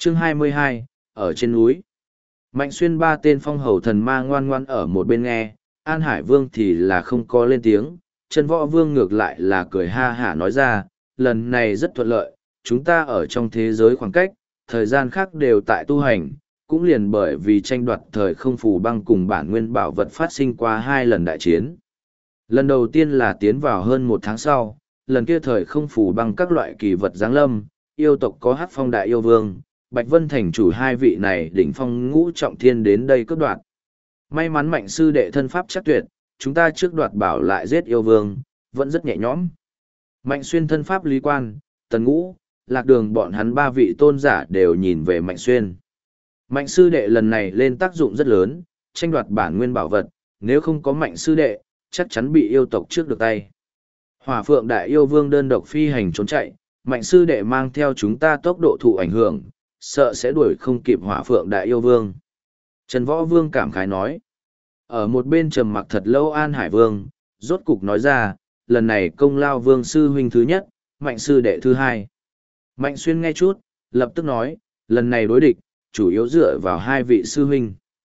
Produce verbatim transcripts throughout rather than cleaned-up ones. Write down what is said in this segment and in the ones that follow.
Chương hai mươi hai, ở trên núi. Mạnh Xuyên ba tên phong hầu thần ma ngoan ngoan ở một bên nghe, An Hải Vương thì là không có lên tiếng, Trần Võ Vương ngược lại là cười ha hả nói ra, lần này rất thuận lợi, chúng ta ở trong thế giới khoảng cách, thời gian khác đều tại tu hành, cũng liền bởi vì tranh đoạt thời không phù băng cùng bản nguyên bảo vật phát sinh qua hai lần đại chiến. Lần đầu tiên là tiến vào hơn một tháng sau, lần kia thời không phù băng các loại kỳ vật giáng lâm, yêu tộc có Hắc Phong Đại Yêu Vương, Bạch Vân Thành chủ hai vị này đỉnh phong ngũ trọng thiên đến đây cướp đoạt. May mắn Mạnh sư đệ thân pháp chắc tuyệt, chúng ta trước đoạt bảo lại giết yêu vương, vẫn rất nhẹ nhõm. Mạnh Xuyên thân pháp lý quan, Tần Ngũ, Lạc Đường bọn hắn ba vị tôn giả đều nhìn về Mạnh Xuyên. Mạnh sư đệ lần này lên tác dụng rất lớn, tranh đoạt bản nguyên bảo vật, nếu không có Mạnh sư đệ, chắc chắn bị yêu tộc trước được tay. Hỏa Phượng Đại Yêu Vương đơn độc phi hành trốn chạy, Mạnh sư đệ mang theo chúng ta tốc độ thụ ảnh hưởng, sợ sẽ đuổi không kịp Hỏa Phượng Đại Yêu Vương. Trần Võ Vương cảm khái nói. Ở một bên trầm mặc thật lâu An Hải Vương, rốt cục nói ra, lần này công lao Vương sư huynh thứ nhất, Mạnh sư đệ thứ hai. Mạnh Xuyên nghe chút, lập tức nói, lần này đối địch, chủ yếu dựa vào hai vị sư huynh.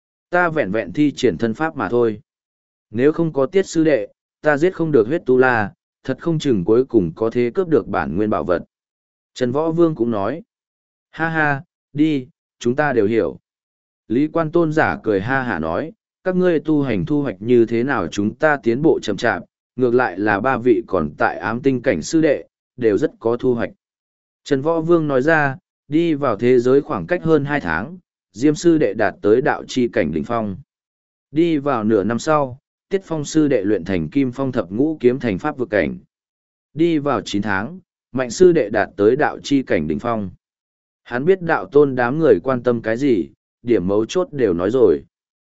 Ta vẹn vẹn thi triển thân pháp mà thôi. Nếu không có tiết sư đệ, ta giết không được huyết tu la, thật không chừng cuối cùng có thế cướp được bản nguyên bảo vật. Trần Võ Vương cũng nói, ha ha, đi, chúng ta đều hiểu. Lý Quan Tôn giả cười ha hả nói, các ngươi tu hành thu hoạch như thế nào chúng ta tiến bộ chậm chạp, ngược lại là ba vị còn tại ám tinh cảnh sư đệ, đều rất có thu hoạch. Trần Võ Vương nói ra, đi vào thế giới khoảng cách hơn hai tháng, Diêm sư đệ đạt tới đạo chi cảnh đỉnh phong. Đi vào nửa năm sau, Tiết Phong sư đệ luyện thành Kim Phong thập ngũ kiếm thành pháp vực cảnh. Đi vào chín tháng, Mạnh sư đệ đạt tới đạo chi cảnh đỉnh phong. Hắn biết đạo tôn đám người quan tâm cái gì, điểm mấu chốt đều nói rồi.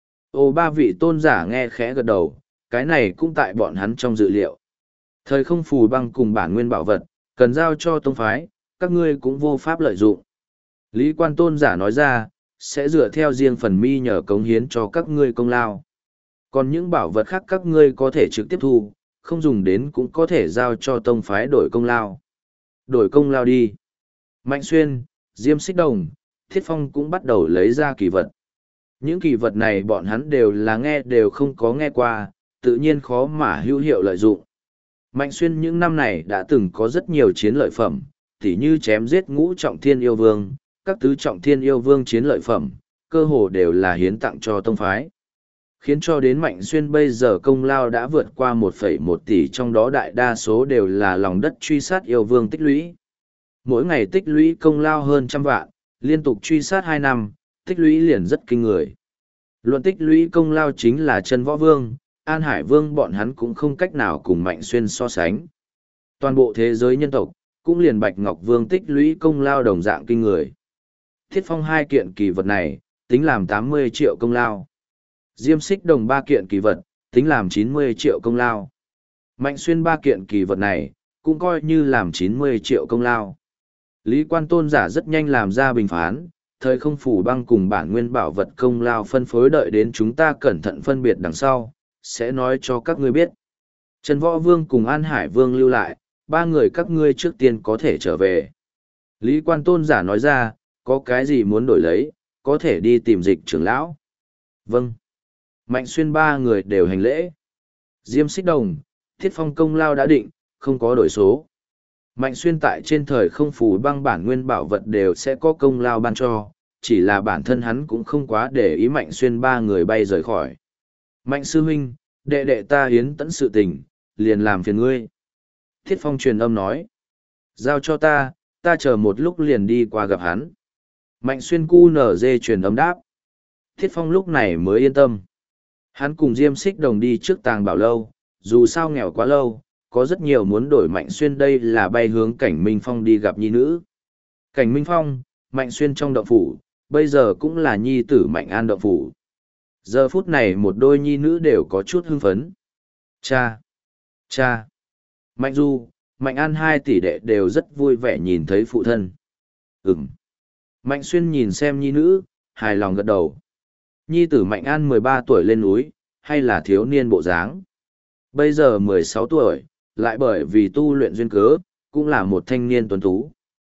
Ô ba vị tôn giả nghe khẽ gật đầu, cái này cũng tại bọn hắn trong dự liệu. Thời không phù băng cùng bản nguyên bảo vật, cần giao cho tông phái, các ngươi cũng vô pháp lợi dụng. Lý Quan tôn giả nói ra, sẽ dựa theo riêng phần mi nhờ cống hiến cho các ngươi công lao. Còn những bảo vật khác các ngươi có thể trực tiếp thu, không dùng đến cũng có thể giao cho tông phái đổi công lao. Đổi công lao đi. Mạnh Xuyên, Diêm Xích Đồng, Thiết Phong cũng bắt đầu lấy ra kỳ vật. Những kỳ vật này bọn hắn đều là nghe đều không có nghe qua, tự nhiên khó mà hữu hiệu lợi dụng. Mạnh Xuyên những năm này đã từng có rất nhiều chiến lợi phẩm, tỉ như chém giết ngũ trọng thiên yêu vương, các tứ trọng thiên yêu vương chiến lợi phẩm, cơ hồ đều là hiến tặng cho tông phái. Khiến cho đến Mạnh Xuyên bây giờ công lao đã vượt qua một phẩy một tỷ, trong đó đại đa số đều là lòng đất truy sát yêu vương tích lũy. Mỗi ngày tích lũy công lao hơn trăm vạn, liên tục truy sát hai năm, tích lũy liền rất kinh người. Luận tích lũy công lao chính là Trần Võ Vương, An Hải Vương bọn hắn cũng không cách nào cùng Mạnh Xuyên so sánh. Toàn bộ thế giới nhân tộc, cũng liền Bạch Ngọc Vương tích lũy công lao đồng dạng kinh người. Thiết Phong hai kiện kỳ vật này, tính làm tám mươi triệu công lao. Diêm Xích Đồng ba kiện kỳ vật, tính làm chín mươi triệu công lao. Mạnh Xuyên ba kiện kỳ vật này, cũng coi như làm chín mươi triệu công lao. Lý Quan tôn giả rất nhanh làm ra bình phán, thời không phủ băng cùng bản nguyên bảo vật công lao phân phối đợi đến chúng ta cẩn thận phân biệt đằng sau, sẽ nói cho các ngươi biết. Trần Võ Vương cùng An Hải Vương lưu lại, ba người các ngươi trước tiên có thể trở về. Lý Quan tôn giả nói ra, có cái gì muốn đổi lấy, có thể đi tìm Dịch trưởng lão. Vâng. Mạnh Xuyên ba người đều hành lễ. Diêm Xích Đồng, Thiết Phong công lao đã định, không có đổi số. Mạnh Xuyên tại trên thời không phủ băng bản nguyên bảo vật đều sẽ có công lao ban cho, chỉ là bản thân hắn cũng không quá để ý Mạnh Xuyên ba người bay rời khỏi. Mạnh sư huynh, đệ đệ ta hiến tẫn sự tình, liền làm phiền ngươi. Thiết Phong truyền âm nói. Giao cho ta, ta chờ một lúc liền đi qua gặp hắn. Mạnh Xuyên cu nở dê truyền âm đáp. Thiết Phong lúc này mới yên tâm. Hắn cùng Diêm Xích Đồng đi trước tàng bảo lâu, dù sao nghèo quá lâu, có rất nhiều muốn đổi Mạnh Xuyên đây là bay hướng Cảnh Minh Phong đi gặp nhi nữ. Cảnh Minh Phong, Mạnh Xuyên trong động phủ, bây giờ cũng là nhi tử Mạnh An động phủ. Giờ phút này một đôi nhi nữ đều có chút hưng phấn. Cha! Cha! Mạnh Du, Mạnh An hai tỷ đệ đều rất vui vẻ nhìn thấy phụ thân. Ừm! Mạnh Xuyên nhìn xem nhi nữ, hài lòng gật đầu. Nhi tử Mạnh An mười ba tuổi lên núi, hay là thiếu niên bộ dáng. Bây giờ mười sáu tuổi, lại bởi vì tu luyện duyên cớ, cũng là một thanh niên tuấn tú.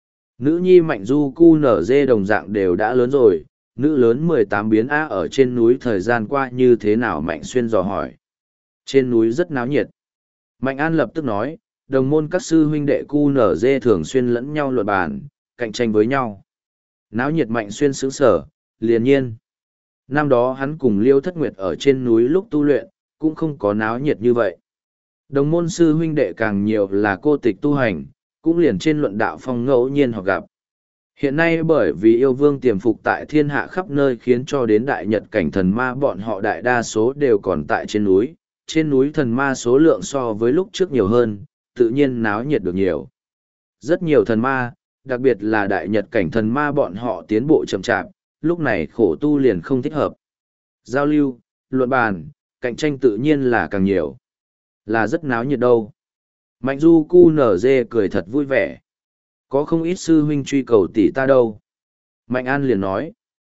Nữ nhi Mạnh Du cu nở dê đồng dạng đều đã lớn rồi, nữ lớn mười tám biến A ở trên núi thời gian qua như thế nào Mạnh Xuyên dò hỏi. Trên núi rất náo nhiệt. Mạnh An lập tức nói, đồng môn các sư huynh đệ cu nở dê thường xuyên lẫn nhau luận bàn, cạnh tranh với nhau. Náo nhiệt Mạnh Xuyên sướng sở, liền nhiên. Năm đó hắn cùng Liêu Thất Nguyệt ở trên núi lúc tu luyện, cũng không có náo nhiệt như vậy. Đồng môn sư huynh đệ càng nhiều là cô tịch tu hành, cũng liền trên luận đạo phong ngẫu nhiên họ gặp. Hiện nay bởi vì yêu vương tiềm phục tại thiên hạ khắp nơi khiến cho đến đại nhật cảnh thần ma bọn họ đại đa số đều còn tại trên núi. Trên núi thần ma số lượng so với lúc trước nhiều hơn, tự nhiên náo nhiệt được nhiều. Rất nhiều thần ma, đặc biệt là đại nhật cảnh thần ma bọn họ tiến bộ chậm chạp, lúc này khổ tu liền không thích hợp. Giao lưu, luận bàn, cạnh tranh tự nhiên là càng nhiều. Là rất náo nhiệt đâu. Mạnh Du cu nở dê cười thật vui vẻ. Có không ít sư huynh truy cầu tỷ ta đâu. Mạnh An liền nói.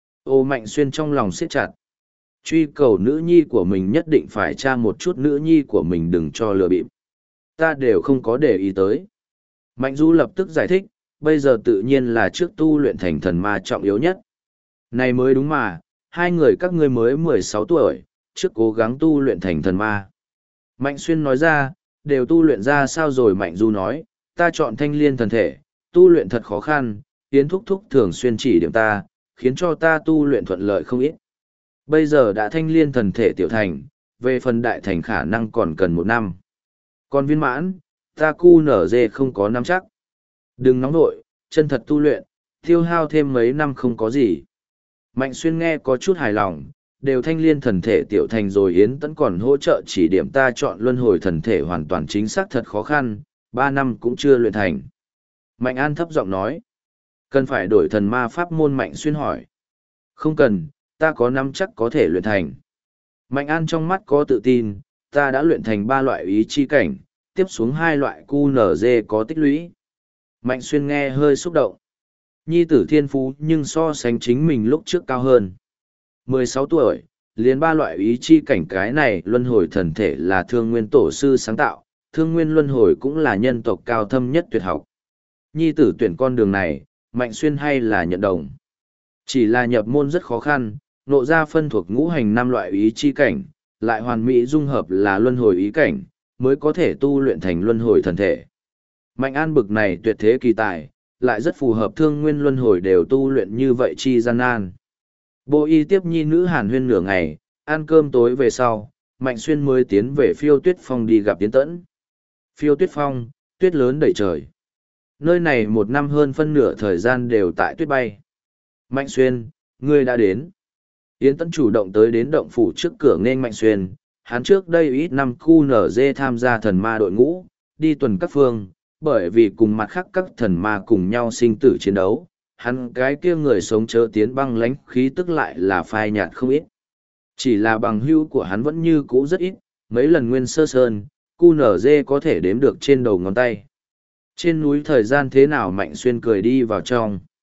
Ô Mạnh Xuyên trong lòng siết chặt. Truy cầu nữ nhi của mình nhất định phải tra một chút nữ nhi của mình đừng cho lừa bịp. Ta đều không có để ý tới. Mạnh Du lập tức giải thích, bây giờ tự nhiên là trước tu luyện thành thần ma trọng yếu nhất. Này mới đúng mà, hai người các ngươi mới mười sáu tuổi, trước cố gắng tu luyện thành thần ma. Mạnh Xuyên nói ra, đều tu luyện ra sao rồi Mạnh Du nói, ta chọn thanh liên thần thể, tu luyện thật khó khăn, Yến Thúc Thúc thường xuyên chỉ điểm ta, khiến cho ta tu luyện thuận lợi không ít. Bây giờ đã thanh liên thần thể tiểu thành, về phần đại thành khả năng còn cần một năm. Còn viên mãn, ta cu nở dê không có năm chắc. Đừng nóng nội, chân thật tu luyện, tiêu hao thêm mấy năm không có gì. Mạnh Xuyên nghe có chút hài lòng, đều thanh liên thần thể tiểu thành rồi Yến Tẫn còn hỗ trợ chỉ điểm ta chọn luân hồi thần thể hoàn toàn chính xác thật khó khăn, ba năm cũng chưa luyện thành. Mạnh An thấp giọng nói, cần phải đổi thần ma pháp môn Mạnh Xuyên hỏi. Không cần, ta có năm chắc có thể luyện thành. Mạnh An trong mắt có tự tin, ta đã luyện thành ba loại ý chi cảnh, tiếp xuống hai loại cu nở dê có tích lũy. Mạnh Xuyên nghe hơi xúc động. Nhi tử thiên phú nhưng so sánh chính mình lúc trước cao hơn. mười sáu tuổi, liền ba loại ý chi cảnh cái này luân hồi thần thể là thương nguyên tổ sư sáng tạo, thương nguyên luân hồi cũng là nhân tộc cao thâm nhất tuyệt học. Nhi tử tuyển con đường này, Mạnh Xuyên hay là nhận đồng. Chỉ là nhập môn rất khó khăn, nộ ra phân thuộc ngũ hành năm loại ý chi cảnh, lại hoàn mỹ dung hợp là luân hồi ý cảnh, mới có thể tu luyện thành luân hồi thần thể. Mạnh An bực này tuyệt thế kỳ tài, lại rất phù hợp thương nguyên luân hồi đều tu luyện như vậy chi gian nan. Bộ y tiếp nhi nữ hàn huyên nửa ngày, ăn cơm tối về sau, Mạnh Xuyên mới tiến về Phiêu Tuyết Phong đi gặp Yến Tẫn. Phiêu Tuyết Phong, tuyết lớn đầy trời. Nơi này một năm hơn phân nửa thời gian đều tại tuyết bay. Mạnh Xuyên, ngươi đã đến. Yến Tẫn chủ động tới đến động phủ trước cửa nên Mạnh Xuyên, hắn trước đây ít năm cu nở dê tham gia thần ma đội ngũ, đi tuần các phương, bởi vì cùng mặt khác các thần ma cùng nhau sinh tử chiến đấu, hắn cái kia người sống chớ tiến băng lánh khí tức lại là phai nhạt không ít. Chỉ là bằng hữu của hắn vẫn như cũ rất ít, mấy lần nguyên sơ sơn, cu nở dê có thể đếm được trên đầu ngón tay. Trên núi thời gian thế nào Mạnh Xuyên cười đi vào trong.